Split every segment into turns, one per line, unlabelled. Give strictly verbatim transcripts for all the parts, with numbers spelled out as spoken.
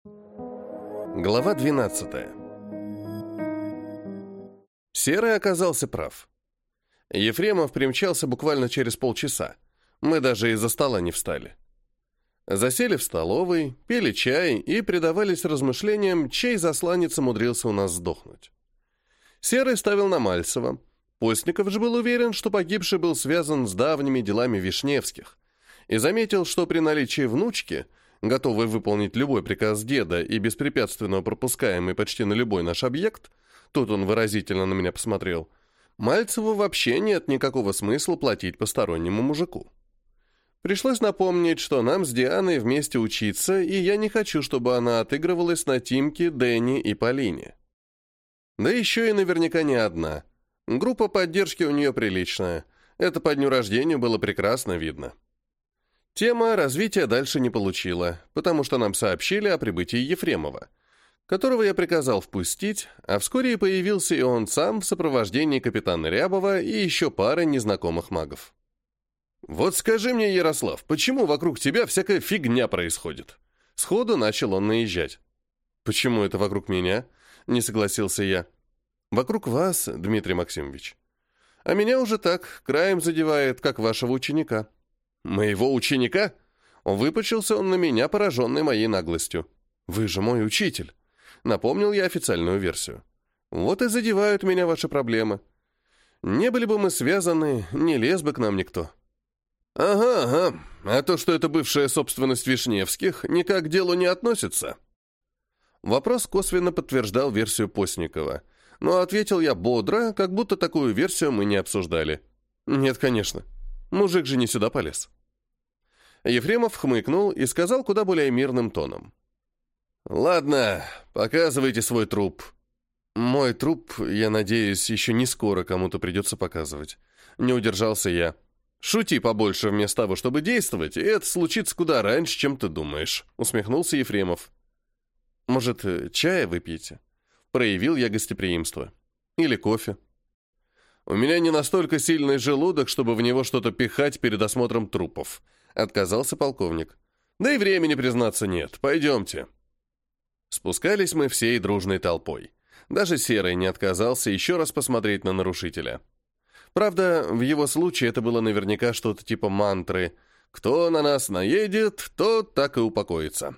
Глава двенадцатая. Серый оказался прав. Ефремов примчался буквально через полчаса. Мы даже из-за стола не встали. Засели в столовой, пили чай и предавались размышлениям, чей засланец умудрился у нас сдохнуть. Серый ставил на Мальцева. Постников же был уверен, что погибший был связан с давними делами Вишневских, и заметил, что при наличии внучки, готовой выполнить любой приказ деда и беспрепятственно пропускаемый почти на любой наш объект, тут он выразительно на меня посмотрел, Мальцеву вообще нет никакого смысла платить постороннему мужику. Пришлось напомнить, что нам с Дианой вместе учиться, и я не хочу, чтобы она отыгрывалась на Тимке, Дэне и Полине. Да еще и наверняка не одна. Группа поддержки у нее приличная. Это по дню рождения было прекрасно видно. Тема развития дальше не получила, потому что нам сообщили о прибытии Ефремова, которого я приказал впустить, а вскоре и появился и он сам в сопровождении капитана Рябова и еще пары незнакомых магов. «Вот скажи мне, Ярослав, почему вокруг тебя всякая фигня происходит?» Сходу начал он наезжать. «Почему это вокруг меня?» — не согласился я. «Вокруг вас, Дмитрий Максимович. А меня уже так, краем задевает, как вашего ученика». «Моего ученика?» Выпучился он на меня, пораженный моей наглостью. «Вы же мой учитель», — напомнил я официальную версию. «Вот и задевают меня ваши проблемы. Не были бы мы связаны, не лез бы к нам никто». «Ага, ага, а то, что это бывшая собственность Вишневских, никак к делу не относится?» Вопрос косвенно подтверждал версию Постникова, но ответил я бодро, как будто такую версию мы не обсуждали. «Нет, конечно. Мужик же не сюда полез». Ефремов хмыкнул и сказал куда более мирным тоном. «Ладно, показывайте свой труп». «Мой труп, я надеюсь, еще не скоро кому-то придется показывать». Не удержался я. «Шути побольше вместо того, чтобы действовать, и это случится куда раньше, чем ты думаешь», — усмехнулся Ефремов. «Может, чая выпьете?» Проявил я гостеприимство. «Или кофе?» «У меня не настолько сильный желудок, чтобы в него что-то пихать перед осмотром трупов», — отказался полковник. «Да и времени, признаться, нет. Пойдемте». Спускались мы всей дружной толпой. Даже Серый не отказался еще раз посмотреть на нарушителя. Правда, в его случае это было наверняка что-то типа мантры «Кто на нас наедет, тот так и упокоится».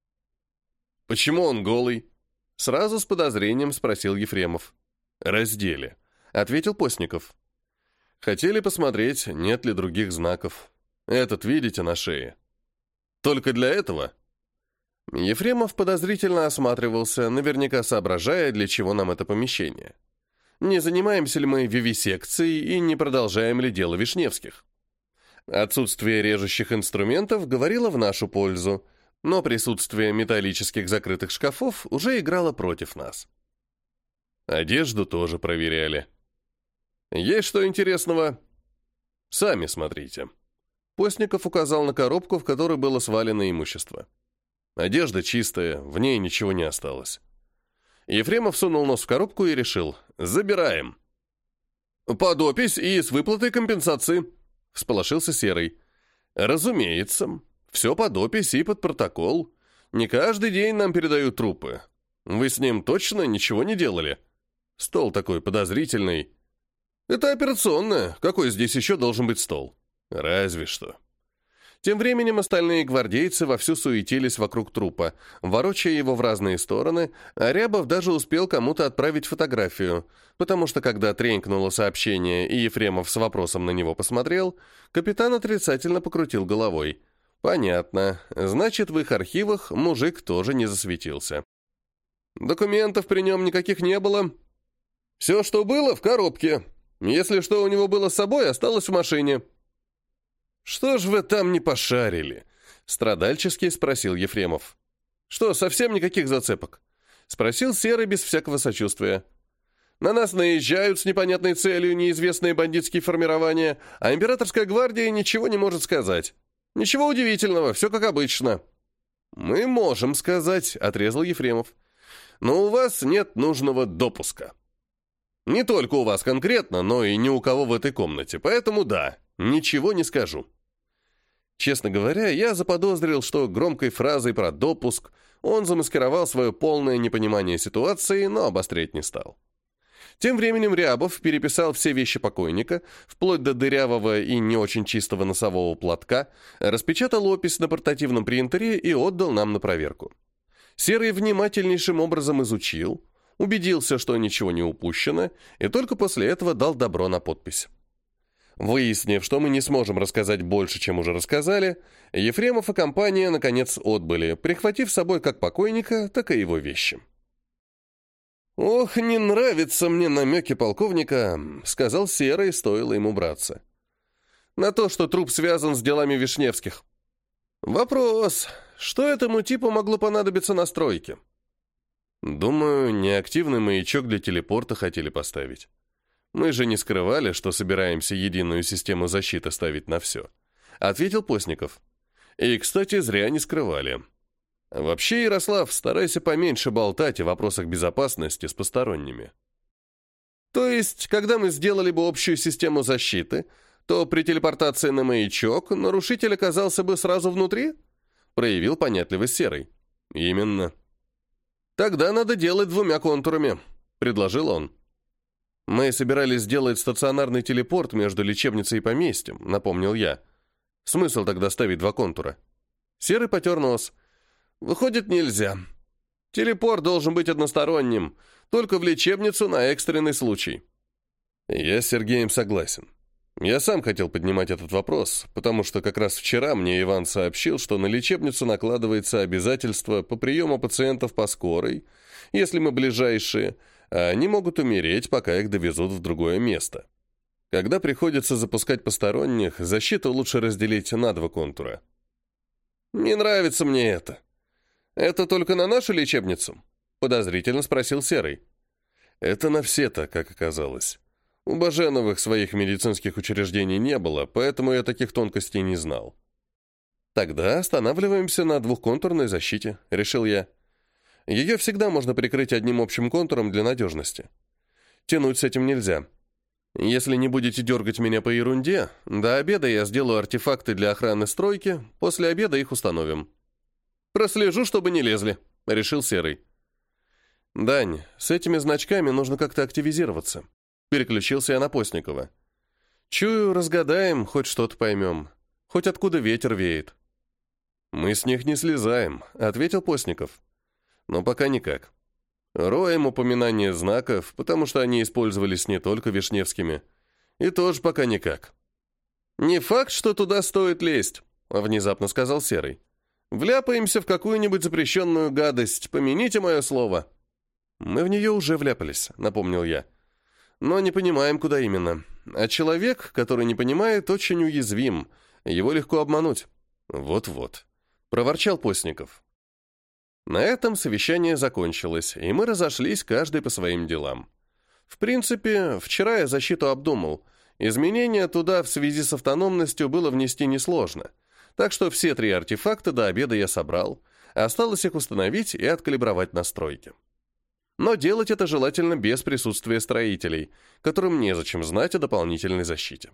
«Почему он голый?» — сразу с подозрением спросил Ефремов. «Раздели», — ответил Постников. «Хотели посмотреть, нет ли других знаков. Этот видите на шее. Только для этого?» Ефремов подозрительно осматривался, наверняка соображая, для чего нам это помещение. Не занимаемся ли мы вивисекцией и не продолжаем ли дело Вишневских? Отсутствие режущих инструментов говорило в нашу пользу, но присутствие металлических закрытых шкафов уже играло против нас. Одежду тоже проверяли. «Есть что интересного?» «Сами смотрите». Постников указал на коробку, в которой было свалено имущество. Одежда чистая, в ней ничего не осталось. Ефремов сунул нос в коробку и решил: «Забираем». «Под опись и с выплатой компенсации», — всполошился Серый. «Разумеется. Все под опись и под протокол. Не каждый день нам передают трупы. Вы с ним точно ничего не делали?» Стол такой подозрительный. «Это операционная. Какой здесь еще должен быть стол?» «Разве что». Тем временем остальные гвардейцы вовсю суетились вокруг трупа, ворочая его в разные стороны, а Рябов даже успел кому-то отправить фотографию, потому что, когда тренькнуло сообщение и Ефремов с вопросом на него посмотрел, капитан отрицательно покрутил головой. «Понятно. Значит, в их архивах мужик тоже не засветился». «Документов при нем никаких не было. Все, что было, в коробке. Если что у него было с собой, осталось в машине». «Что ж вы там не пошарили?» — страдальчески спросил Ефремов. «Что, совсем никаких зацепок?» — спросил Серый без всякого сочувствия. «На нас наезжают с непонятной целью неизвестные бандитские формирования, а императорская гвардия ничего не может сказать. Ничего удивительного, все как обычно». «Мы можем сказать», — отрезал Ефремов. «Но у вас нет нужного допуска. Не только у вас конкретно, но и ни у кого в этой комнате, поэтому да, ничего не скажу». Честно говоря, я заподозрил, что громкой фразой про допуск он замаскировал свое полное непонимание ситуации, но обострять не стал. Тем временем Рябов переписал все вещи покойника, вплоть до дырявого и не очень чистого носового платка, распечатал опись на портативном принтере и отдал нам на проверку. Серый внимательнейшим образом изучил, убедился, что ничего не упущено, и только после этого дал добро на подпись. Выяснив, что мы не сможем рассказать больше, чем уже рассказали, Ефремов и компания, наконец, отбыли, прихватив с собой как покойника, так и его вещи. «Ох, не нравятся мне намеки полковника», — сказал Серый, стоило ему браться. «На то, что труп связан с делами Вишневских. Вопрос, что этому типу могло понадобиться на стройке?» «Думаю, неактивный маячок для телепорта хотели поставить. Мы же не скрывали, что собираемся единую систему защиты ставить на все», — ответил Постников. «И, кстати, зря не скрывали. Вообще, Ярослав, старайся поменьше болтать о вопросах безопасности с посторонними». «То есть, когда мы сделали бы общую систему защиты, то при телепортации на маячок нарушитель оказался бы сразу внутри?» — проявил понятливость Серый. «Именно». «Тогда надо делать двумя контурами», — предложил он. «Мы собирались сделать стационарный телепорт между лечебницей и поместьем», — напомнил я. «Смысл тогда ставить два контура?» Серый потер нос. «Выходит, нельзя. Телепорт должен быть односторонним, только в лечебницу на экстренный случай». Я с Сергеем согласен. Я сам хотел поднимать этот вопрос, потому что как раз вчера мне Иван сообщил, что на лечебницу накладывается обязательство по приему пациентов по скорой, если мы ближайшие, а они могут умереть, пока их довезут в другое место. Когда приходится запускать посторонних, защиту лучше разделить на два контура. «Не нравится мне это. Это только на нашу лечебницу?» — подозрительно спросил Серый. «Это на все-то, как оказалось. У Баженовых своих медицинских учреждений не было, поэтому я таких тонкостей не знал». «Тогда останавливаемся на двухконтурной защите», — решил я. «Ее всегда можно прикрыть одним общим контуром для надежности. Тянуть с этим нельзя. Если не будете дергать меня по ерунде, до обеда я сделаю артефакты для охраны стройки, после обеда их установим». «Прослежу, чтобы не лезли», — решил Серый. «Дань, с этими значками нужно как-то активизироваться». Переключился я на Постникова. «Чую, разгадаем, хоть что-то поймем. Хоть откуда ветер веет». «Мы с них не слезаем», — ответил Постников. «Но пока никак. Роем упоминание знаков, потому что они использовались не только Вишневскими. И тоже пока никак». «Не факт, что туда стоит лезть», — внезапно сказал Серый. «Вляпаемся в какую-нибудь запрещенную гадость, помяните мое слово». «Мы в нее уже вляпались», — напомнил я. «Но не понимаем, куда именно. А человек, который не понимает, очень уязвим. Его легко обмануть». «Вот-вот», — проворчал Постников. На этом совещание закончилось, и мы разошлись каждый по своим делам. В принципе, вчера я защиту обдумал. Изменения туда в связи с автономностью было внести несложно. Так что все три артефакта до обеда я собрал. Осталось их установить и откалибровать настройки. Но делать это желательно без присутствия строителей, которым незачем знать о дополнительной защите.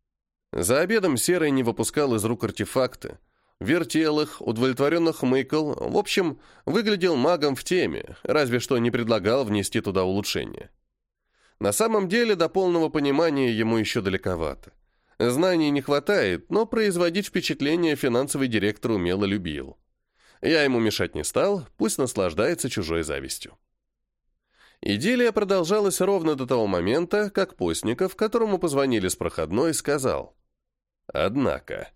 За обедом Серый не выпускал из рук артефакты, вертел их, удовлетворенно хмыкал, в общем, выглядел магом в теме, разве что не предлагал внести туда улучшения. На самом деле до полного понимания ему еще далековато. Знаний не хватает, но производить впечатление финансовый директор умело любил. Я ему мешать не стал, пусть наслаждается чужой завистью. Идиллия продолжалась ровно до того момента, как Постников, которому позвонили с проходной, сказал: «Однако,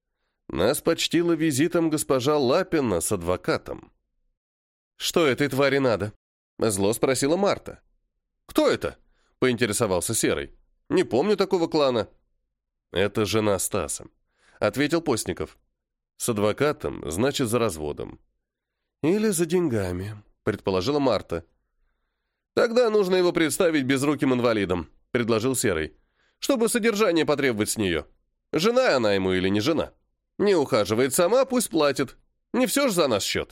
нас почтила визитом госпожа Лапина с адвокатом». «Что этой твари надо?» — зло спросила Марта. «Кто это?» — поинтересовался Серый. «Не помню такого клана». «Это жена Стаса», — ответил Постников. «С адвокатом, значит, за разводом». «Или за деньгами», — предположила Марта. «Тогда нужно его представить безруким инвалидом», — предложил Серый, «чтобы содержание потребовать с нее. Жена она ему или не жена? Не ухаживает сама, пусть платит. Не все же за наш счет».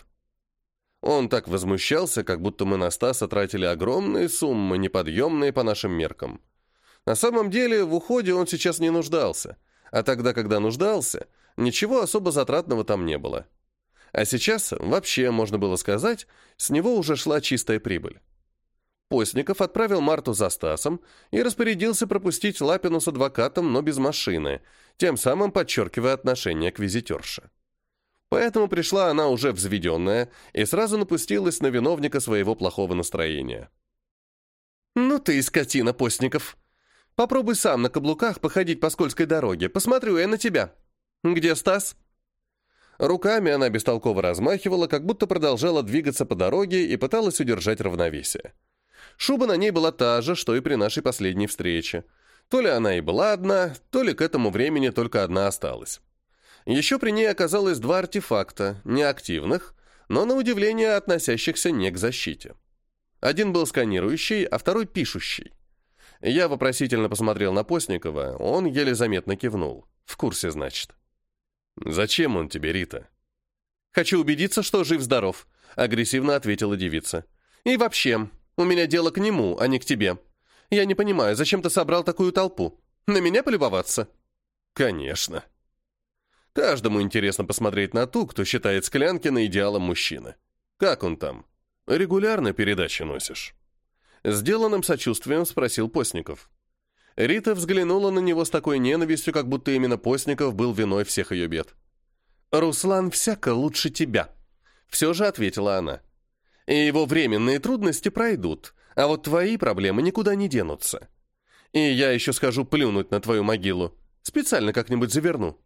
Он так возмущался, как будто мы на Стаса тратили огромные суммы, неподъемные по нашим меркам. На самом деле, в уходе он сейчас не нуждался, а тогда, когда нуждался, Ничего особо затратного там не было. А сейчас, вообще, можно было сказать, с него уже шла чистая прибыль. Постников отправил Марту за Стасом и распорядился пропустить Лапину с адвокатом, но без машины, тем самым подчеркивая отношение к визитерше. Поэтому пришла она уже взведенная и сразу напустилась на виновника своего плохого настроения. «Ну ты и скотина, Постников. Попробуй сам на каблуках походить по скользкой дороге. Посмотрю я на тебя. Где Стас?» Руками она бестолково размахивала, как будто продолжала двигаться по дороге и пыталась удержать равновесие. Шуба на ней была та же, что и при нашей последней встрече. То ли она и была одна, то ли к этому времени только одна осталась. Еще при ней оказалось два артефакта, неактивных, но на удивление относящихся не к защите. Один был сканирующий, а второй пишущий. Я вопросительно посмотрел на Постникова, он еле заметно кивнул. В курсе, значит. «Зачем он тебе, Рита?» «Хочу убедиться, что жив-здоров», — агрессивно ответила девица. «И вообще, у меня дело к нему, а не к тебе. Я не понимаю, зачем ты собрал такую толпу? На меня полюбоваться?» «Конечно. Каждому интересно посмотреть на ту, кто считает Склянкина идеалом мужчины. Как он там? Регулярно передачи носишь?» Сделанным сочувствием спросил Постников. Рита взглянула на него с такой ненавистью, как будто именно Постников был виной всех ее бед. «Руслан всяко лучше тебя», — все же ответила она. «И его временные трудности пройдут, а вот твои проблемы никуда не денутся. И я еще скажу плюнуть на твою могилу. Специально как-нибудь заверну».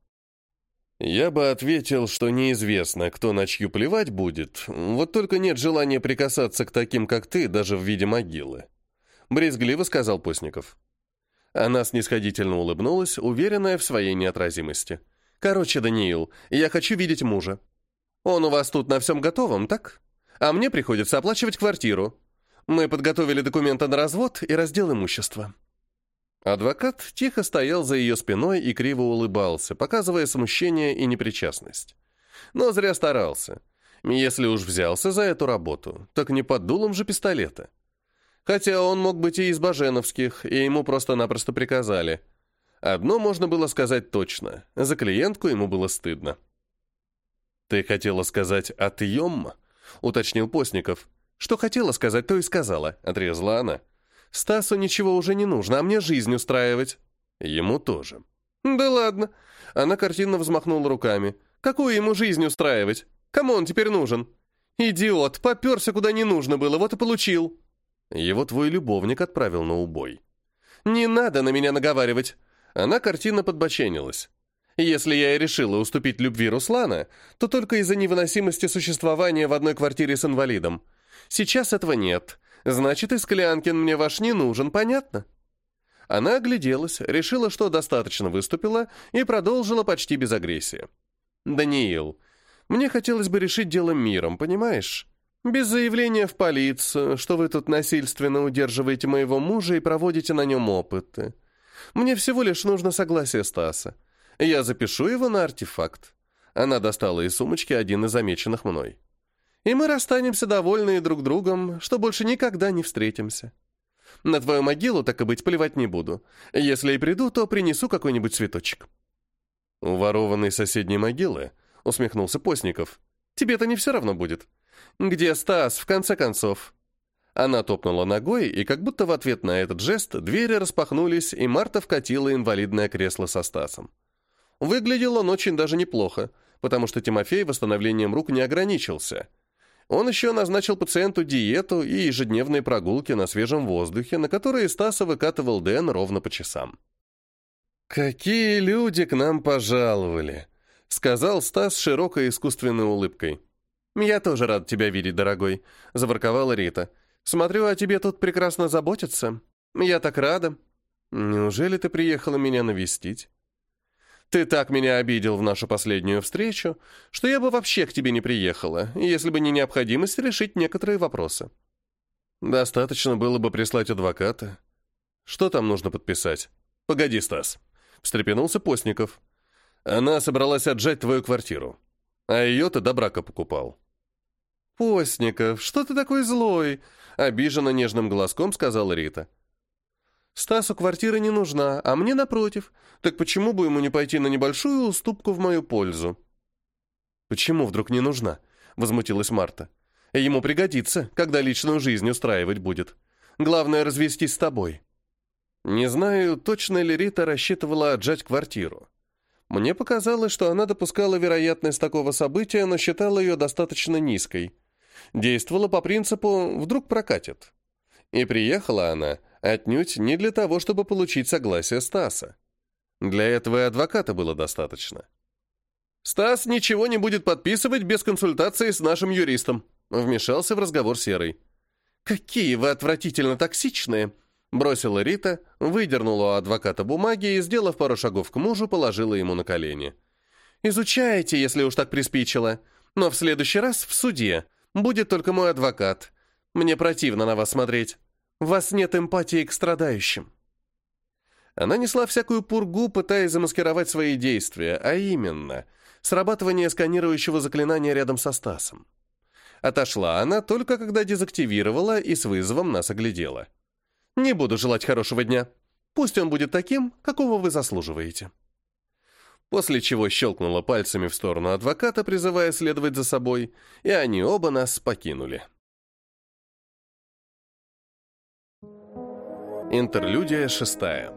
Я бы ответил, что неизвестно, кто на чью плевать будет, вот только нет желания прикасаться к таким, как ты, даже в виде могилы. Брезгливо сказал Постников. Она снисходительно улыбнулась, уверенная в своей неотразимости. «Короче, Даниил, я хочу видеть мужа. Он у вас тут на всем готовом, так? А мне приходится оплачивать квартиру. Мы подготовили документы на развод и раздел имущества». Адвокат тихо стоял за ее спиной и криво улыбался, показывая смущение и непричастность. Но зря старался. Если уж взялся за эту работу, так не под дулом же пистолета. Хотя он мог быть и из Баженовских, и ему просто-напросто приказали. Одно можно было сказать точно. За клиентку ему было стыдно. «Ты хотела сказать «отъем»?» — уточнил Постников. «Что хотела сказать, то и сказала», — отрезала она. «Стасу ничего уже не нужно, а мне жизнь устраивать». «Ему тоже». «Да ладно». Она картинно взмахнула руками. «Какую ему жизнь устраивать? Кому он теперь нужен? Идиот, поперся куда не нужно было, вот и получил». «Его твой любовник отправил на убой». «Не надо на меня наговаривать». Она картинно подбоченилась. «Если я и решила уступить любви Руслана, то только из-за невыносимости существования в одной квартире с инвалидом. Сейчас этого нет. Значит, и Склянкин мне ваш не нужен, понятно?» Она огляделась, решила, что достаточно выступила, и продолжила почти без агрессии. «Даниил, мне хотелось бы решить дело миром, понимаешь? Без заявления в полицию, что вы тут насильственно удерживаете моего мужа и проводите на нем опыты. Мне всего лишь нужно согласие Стаса. Я запишу его на артефакт». Она достала из сумочки один из замеченных мной. «И мы расстанемся довольные друг другом, что больше никогда не встретимся. На твою могилу, так и быть, плевать не буду. Если и приду, то принесу какой-нибудь цветочек». «У ворованной соседней могилы?» — усмехнулся Постников. «Тебе-то не все равно будет. Где Стас, в конце концов?» Она топнула ногой, и как будто в ответ на этот жест двери распахнулись, и Марта вкатила инвалидное кресло со Стасом. Выглядел он очень даже неплохо, потому что Тимофей восстановлением рук не ограничился. Он еще назначил пациенту диету и ежедневные прогулки на свежем воздухе, на которые Стаса выкатывал Дэн ровно по часам. «Какие люди к нам пожаловали!» — сказал Стас с широкой искусственной улыбкой. «Я тоже рад тебя видеть, дорогой», — заворковала Рита. «Смотрю, о тебе тут прекрасно заботятся. Я так рада. Неужели ты приехала меня навестить? Ты так меня обидел в нашу последнюю встречу, что я бы вообще к тебе не приехала, если бы не необходимость решить некоторые вопросы. Достаточно было бы прислать адвоката. Что там нужно подписать? Погоди, Стас», — встрепенулся Постников. «Она собралась отжать твою квартиру, а ее ты до брака покупал». «Постников, что ты такой злой?» — обиженно нежным голоском сказала Рита. Стасу квартира не нужна, а мне напротив. Так почему бы ему не пойти на небольшую уступку в мою пользу? Почему вдруг не нужна? Возмутилась Марта. Ему пригодится, когда личную жизнь устраивать будет. Главное развестись с тобой. Не знаю, точно ли Рита рассчитывала отжать квартиру. Мне показалось, что она допускала вероятность такого события, но считала ее достаточно низкой. Действовала по принципу «вдруг прокатит». И приехала она отнюдь не для того, чтобы получить согласие Стаса. Для этого и адвоката было достаточно. «Стас ничего не будет подписывать без консультации с нашим юристом», вмешался в разговор Серый. «Какие вы отвратительно токсичные!» Бросила Рита, выдернула у адвоката бумаги и, сделав пару шагов к мужу, положила ему на колени. «Изучайте, если уж так приспичило. Но в следующий раз в суде будет только мой адвокат. Мне противно на вас смотреть. У вас нет эмпатии к страдающим». Она несла всякую пургу, пытаясь замаскировать свои действия, а именно срабатывание сканирующего заклинания рядом со Стасом. Отошла она только когда дезактивировала и с вызовом нас оглядела. «Не буду желать хорошего дня. Пусть он будет таким, какого вы заслуживаете». После чего щелкнула пальцами в сторону адвоката, призывая следовать за собой, и они оба нас покинули. Интерлюдия шестая.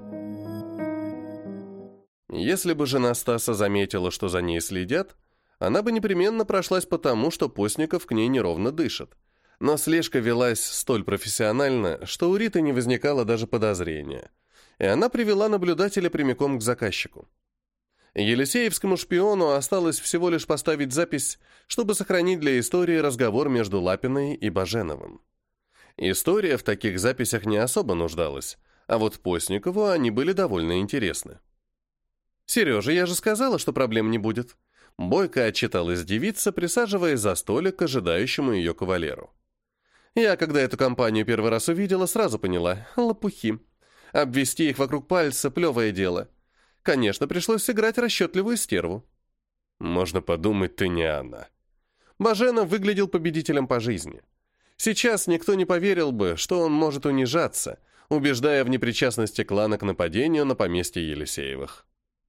Если бы жена Стаса заметила, что за ней следят, она бы непременно прошлась по тому, что Постников к ней неровно дышит. Но слежка велась столь профессионально, что у Риты не возникало даже подозрения, и она привела наблюдателя прямиком к заказчику. Елисеевскому шпиону осталось всего лишь поставить запись, чтобы сохранить для истории разговор между Лапиной и Баженовым. История в таких записях не особо нуждалась, а вот Постникову они были довольно интересны. «Сережа, я же сказала, что проблем не будет». Бойко отчиталась девица, присаживаясь за столик к ожидающему ее кавалеру. Я, когда эту компанию первый раз увидела, сразу поняла — лопухи. Обвести их вокруг пальца — плевое дело. Конечно, пришлось сыграть расчетливую стерву. Можно подумать, ты не она. Баженов выглядел победителем по жизни. Сейчас никто не поверил бы, что он может унижаться, убеждая в непричастности клана к нападению на поместье Елисеевых.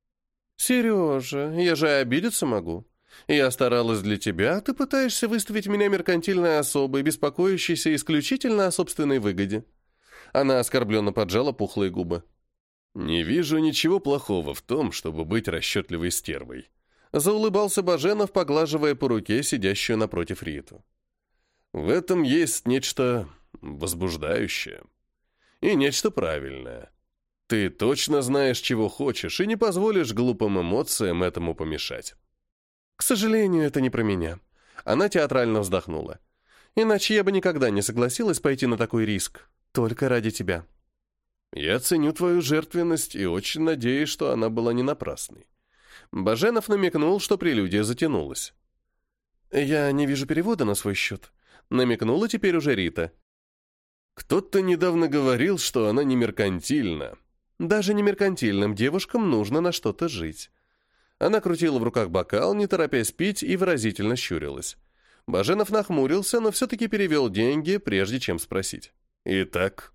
«Сережа, я же обидеться могу. Я старалась для тебя, а ты пытаешься выставить меня меркантильной особой, беспокоящейся исключительно о собственной выгоде». Она оскорбленно поджала пухлые губы. «Не вижу ничего плохого в том, чтобы быть расчетливой стервой», заулыбался Баженов, поглаживая по руке сидящую напротив Риту. «В этом есть нечто возбуждающее и нечто правильное. Ты точно знаешь, чего хочешь, и не позволишь глупым эмоциям этому помешать». «К сожалению, это не про меня». Она театрально вздохнула. «Иначе я бы никогда не согласилась пойти на такой риск. Только ради тебя». «Я ценю твою жертвенность и очень надеюсь, что она была не напрасной». Баженов намекнул, что прелюдия затянулась. «Я не вижу перевода на свой счет», — намекнула теперь уже Рита. «Кто-то недавно говорил, что она не меркантильна». Даже не меркантильным девушкам нужно на что-то жить. Она крутила в руках бокал, не торопясь пить, и выразительно щурилась. Баженов нахмурился, но все-таки перевел деньги, прежде чем спросить. «Итак?»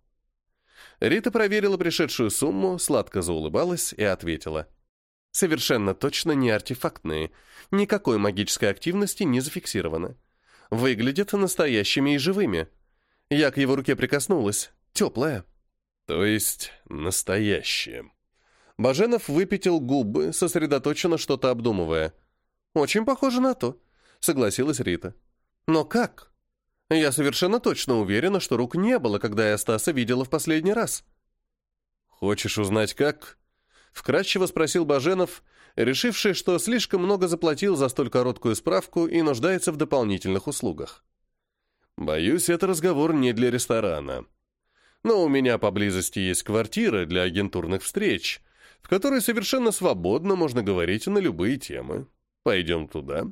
Рита проверила пришедшую сумму, сладко заулыбалась и ответила. «Совершенно точно не артефактные. Никакой магической активности не зафиксировано. Выглядят настоящими и живыми. Я к его руке прикоснулась. Теплая». «То есть настоящее». Баженов выпятил губы, сосредоточенно что-то обдумывая. «Очень похоже на то», — согласилась Рита. «Но как? Я совершенно точно уверена, что рук не было, когда я Стаса видела в последний раз». «Хочешь узнать, как?» — вкратчиво спросил Баженов, решивший, что слишком много заплатил за столь короткую справку и нуждается в дополнительных услугах. «Боюсь, это разговор не для ресторана. Но у меня поблизости есть квартира для агентурных встреч, в которой совершенно свободно можно говорить на любые темы. Пойдем туда».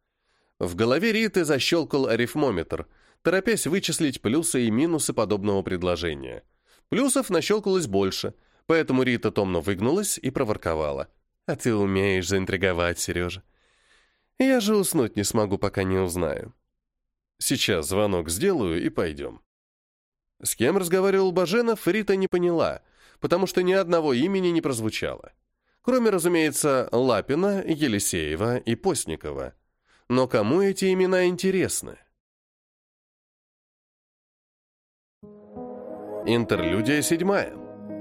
В голове Риты защелкал арифмометр, торопясь вычислить плюсы и минусы подобного предложения. Плюсов нащелкалось больше, поэтому Рита томно выгнулась и проворковала. «А ты умеешь заинтриговать, Сережа. Я же уснуть не смогу, пока не узнаю». «Сейчас звонок сделаю и пойдем». С кем разговаривал Баженов, Рита не поняла. потому что ни одного имени не прозвучало. Кроме, разумеется, Лапина, Елисеева и Постникова. Но кому эти имена интересны? Интерлюдия седьмая.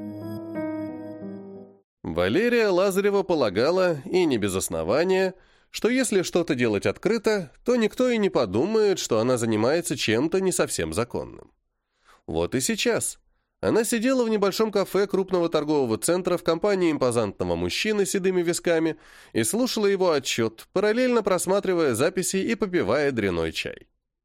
Валерия Лазарева полагала, и не без основания, что если что-то делать открыто, то никто и не подумает, что она занимается чем-то не совсем законным. Вот и сейчас. Она сидела в небольшом кафе крупного торгового центра в компании импозантного мужчины с седыми висками и слушала его отчет, параллельно просматривая записи и попивая дрянной чай.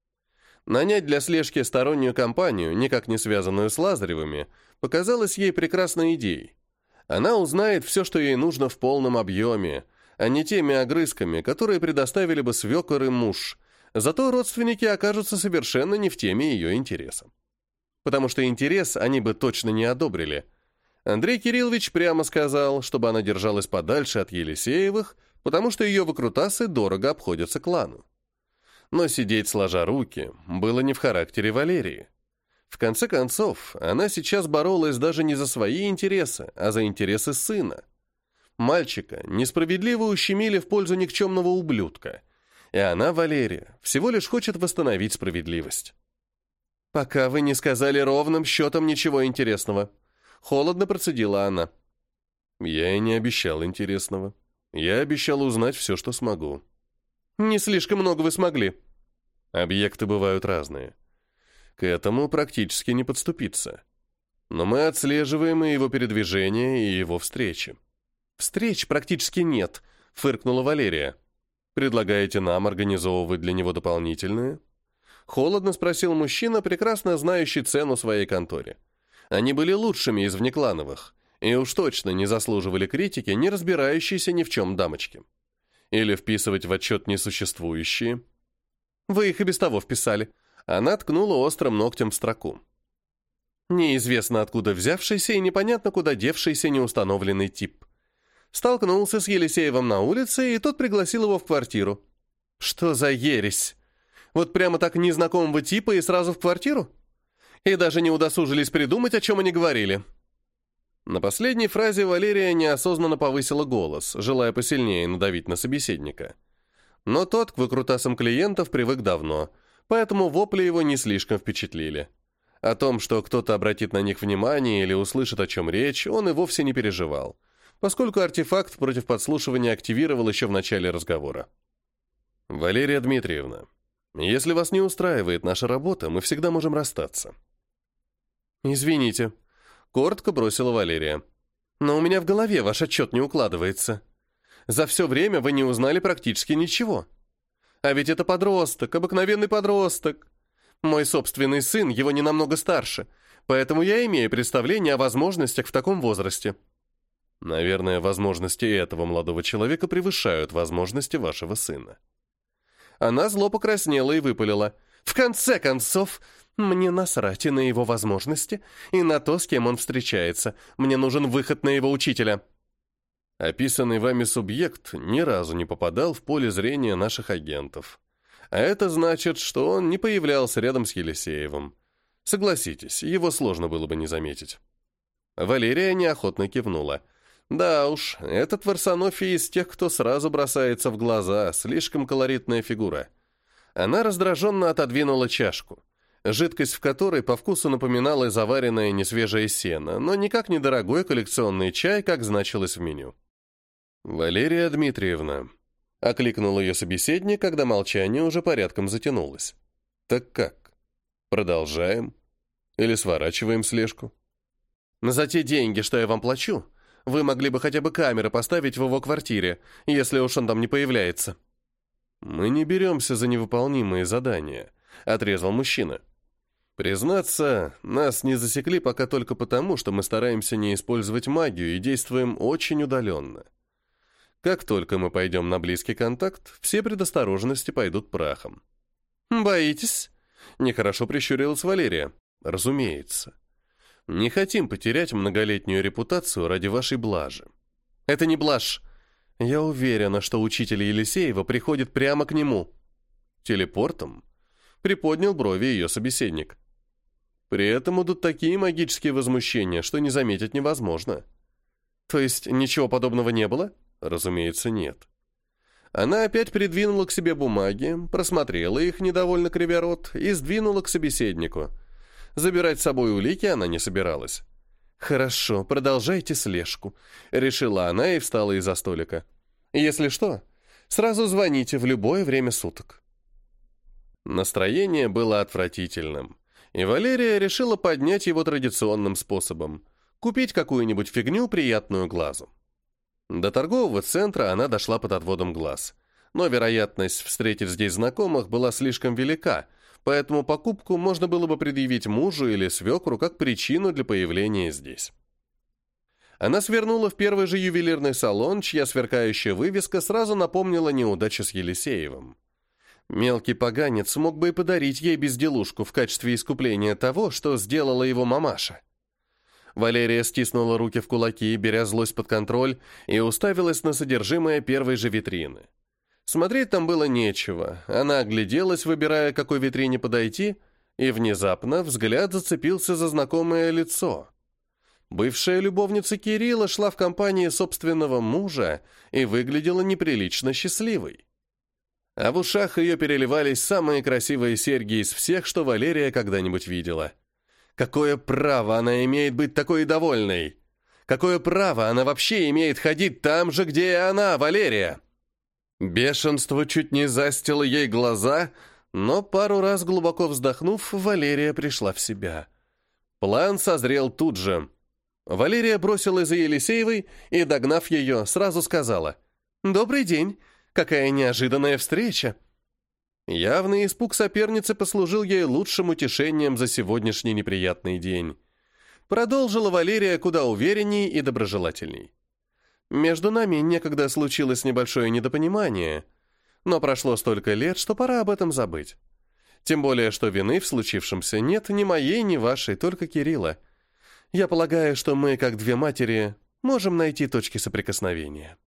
Нанять для слежки стороннюю компанию, никак не связанную с Лазаревыми, показалось ей прекрасной идеей. Она узнает все, что ей нужно в полном объеме, а не теми огрызками, которые предоставили бы свекор и муж. Зато родственники окажутся совершенно не в теме ее интереса. Потому что интерес они бы точно не одобрили. Андрей Кириллович прямо сказал, чтобы она держалась подальше от Елисеевых, потому что ее выкрутасы дорого обходятся клану. Но сидеть сложа руки было не в характере Валерии. В конце концов, она сейчас боролась даже не за свои интересы, а за интересы сына. Мальчика несправедливо ущемили в пользу никчемного ублюдка, и она, Валерия, всего лишь хочет восстановить справедливость. «Пока вы не сказали ровным счетом ничего интересного», — холодно процедила она. «Я и не обещал интересного. Я обещал узнать все, что смогу». «Не слишком много вы смогли». «Объекты бывают разные. К этому практически не подступиться. Но мы отслеживаем и его передвижение, и его встречи». «Встреч практически нет», — фыркнула Валерия. «Предлагаете нам организовывать для него дополнительные?» Холодно спросил мужчина, прекрасно знающий цену своей конторе. Они были лучшими из внеклановых, и уж точно не заслуживали критики, не разбирающейся ни в чем дамочки. Или вписывать в отчет несуществующие. «Вы их и без того вписали». Она ткнула острым ногтем в строку. Неизвестно откуда взявшийся и непонятно куда девшийся неустановленный тип. Столкнулся с Елисеевым на улице, и тот пригласил его в квартиру. Что за ересь? Вот прямо так незнакомого типа и сразу в квартиру? И даже не удосужились придумать, о чем они говорили. На последней фразе Валерия неосознанно повысила голос, желая посильнее надавить на собеседника. Но тот к выкрутасам клиентов привык давно, поэтому вопли его не слишком впечатлили. О том, что кто-то обратит на них внимание или услышит, о чем речь, он и вовсе не переживал, поскольку артефакт против подслушивания активировал еще в начале разговора. «Валерия Дмитриевна, если вас не устраивает наша работа, мы всегда можем расстаться». «Извините», — коротко бросила Валерия. «Но у меня в голове ваш отчет не укладывается. За все время вы не узнали практически ничего. А ведь это подросток, обыкновенный подросток. Мой собственный сын, его не намного старше, поэтому я имею представление о возможностях в таком возрасте». «Наверное, возможности этого молодого человека превышают возможности вашего сына». Она зло покраснела и выпалила. «В конце концов, мне насрать и на его возможности, и на то, с кем он встречается. Мне нужен выход на его учителя». Описанный вами субъект ни разу не попадал в поле зрения наших агентов. А это значит, что он не появлялся рядом с Елисеевым. Согласитесь, его сложно было бы не заметить. Валерия неохотно кивнула. Да уж, этот Варсонофий из тех, кто сразу бросается в глаза, слишком колоритная фигура. Она раздраженно отодвинула чашку, жидкость в которой по вкусу напоминала заваренное несвежее сено, но никак не дорогой коллекционный чай, как значилось в меню. «Валерия Дмитриевна», — окликнул ее собеседник, когда молчание уже порядком затянулось. «Так как? Продолжаем? Или сворачиваем слежку?» «За те деньги, что я вам плачу, вы могли бы хотя бы камеры поставить в его квартире, если уж он там не появляется». «Мы не беремся за невыполнимые задания», — отрезал мужчина. «Признаться, нас не засекли пока только потому, что мы стараемся не использовать магию и действуем очень удаленно. Как только мы пойдем на близкий контакт, все предосторожности пойдут прахом». «Боитесь?» — нехорошо прищурилась Валерия. «Разумеется. Не хотим потерять многолетнюю репутацию ради вашей блажи». «Это не блажь. Я уверена, что учитель Елисеева приходит прямо к нему». «Телепортом?» — приподнял брови ее собеседник. При этом идут такие магические возмущения, что не заметить невозможно. То есть ничего подобного не было? Разумеется, нет. Она опять придвинула к себе бумаги, просмотрела их, недовольно кривя рот, и сдвинула к собеседнику. Забирать с собой улики она не собиралась. «Хорошо, продолжайте слежку», — решила она и встала из-за столика. «Если что, сразу звоните в любое время суток». Настроение было отвратительным, и Валерия решила поднять его традиционным способом — купить какую-нибудь фигню, приятную глазу. До торгового центра она дошла под отводом глаз, но вероятность встретить здесь знакомых была слишком велика, поэтому покупку можно было бы предъявить мужу или свекру как причину для появления здесь. Она свернула в первый же ювелирный салон, чья сверкающая вывеска сразу напомнила неудачу с Елисеевым. Мелкий поганец мог бы и подарить ей безделушку в качестве искупления того, что сделала его мамаша. Валерия стиснула руки в кулаки, беря злость под контроль, и уставилась на содержимое первой же витрины. Смотреть там было нечего. Она огляделась, выбирая, к какой витрине подойти, и внезапно взгляд зацепился за знакомое лицо. Бывшая любовница Кирилла шла в компании собственного мужа и выглядела неприлично счастливой. А в ушах ее переливались самые красивые серьги из всех, что Валерия когда-нибудь видела. Какое право она имеет быть такой довольной? Какое право она вообще имеет ходить там же, где и она, Валерия? Бешенство чуть не застило ей глаза, но пару раз глубоко вздохнув, Валерия пришла в себя. План созрел тут же. Валерия бросилась за Елисеевой и, догнав ее, сразу сказала: «Добрый день, какая неожиданная встреча!» Явный испуг соперницы послужил ей лучшим утешением за сегодняшний неприятный день. Продолжила Валерия куда уверенней и доброжелательней. «Между нами некогда случилось небольшое недопонимание, но прошло столько лет, что пора об этом забыть. Тем более, что вины в случившемся нет ни моей, ни вашей, только Кирилла. Я полагаю, что мы, как две матери, можем найти точки соприкосновения».